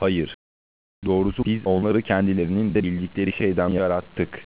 Hayır. Doğrusu biz onları kendilerinin de bildikleri şeyden yarattık.